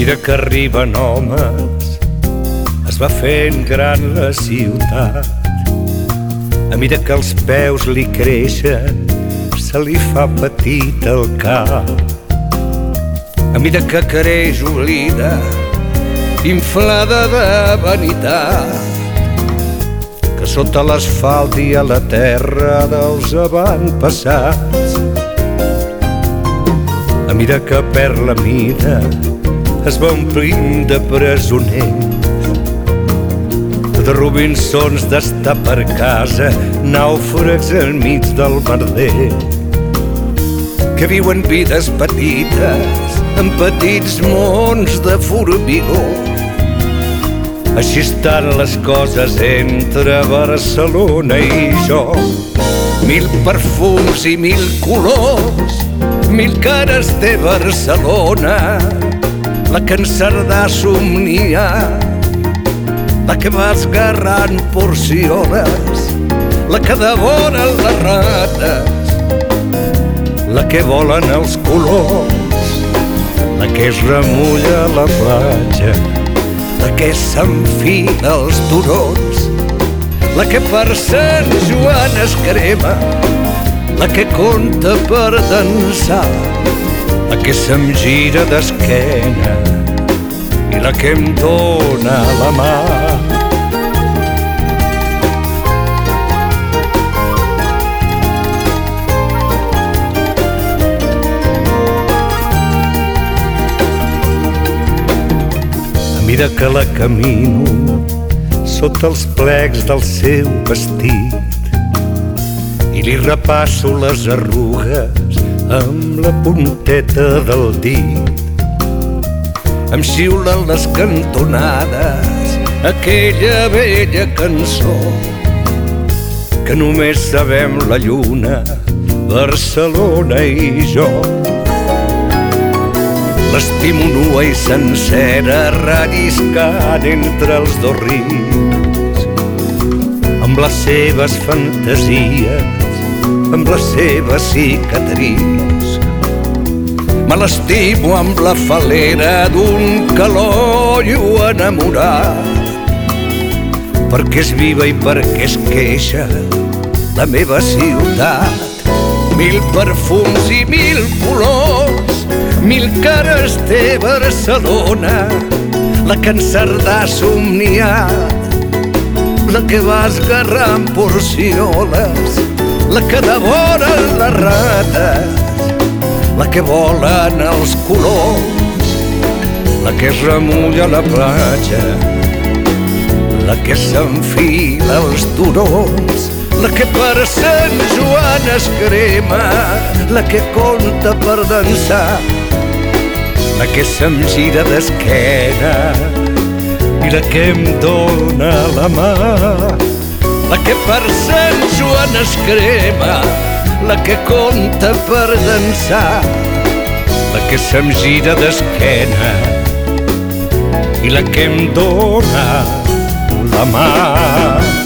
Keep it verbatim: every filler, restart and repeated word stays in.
mesura que arriben homes es va fent gran la ciutat. A mesura que els peus li creixen se li fa petit el cap. A mesura que creix oblida, inflada de vanitat, que sota l'asfalt hi ha la terra dels avantpassats. A mesura que perd la mida es va omplint de presoners, de Robinsons d'estar per casa, nàufrags enmig del merder, que viuen vides petites en petits mons de formigó. Així estan les coses entre Barcelona i jo. Mil perfums i mil colors, mil cares té Barcelona, la que en Cerdà somnia, la que va esgarrant porcioles, la que devoren les rates, la que volen els colors, la que es remulla a la platja, la que s'enfila als turons, la que per Sant Joan es crema, la que conta per dansar, la que se'm gira d'esquena i la que em dóna la mà. A mesura que la camino sota els plecs del seu vestit i li repasso les arrugues amb la punteta del dit, em xiulen les cantonades aquella vella cançó que només sabem la lluna, Barcelona i jo. L'estimo nua i sencera relliscant entre els dos rius, amb les seves fantasies, amb les seves cicatrius. Me l'estimo amb la falera d'un calollo enamorat, perquè és viva i perquè es queixa la meva ciutat. Mil perfums i mil colors, mil cares té Barcelona, la que en Cerdà ha somniat, la que va esgarrant porcioles, la que devoren les rates, la que volen els colors, la que es remulla a la platja, la que s'enfila als turons, la que per Sant Joan es crema, la que conta per dansar, la que se'm gira d'esquena i la que em dóna la mà. La que per Sant Joan es crema, la que conta per dansar, la que se'm gira d'esquena i la que em dóna la mà.